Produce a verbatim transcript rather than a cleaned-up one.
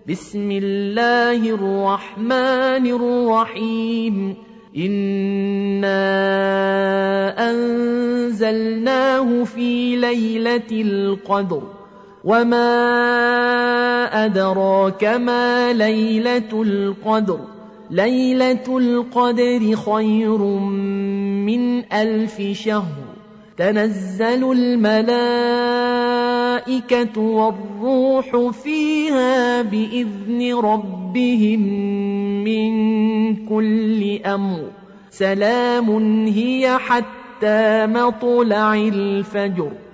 بسم الله الرحمن الرحيم إنا أنزلناه في ليلة القدر وما أدراك ما ليلة القدر ليلة القدر خير من ألف شهر تنزل الملائكة والروح فيها بإذن ربهم من كل أمر سلام هي حتى مطلع الفجر.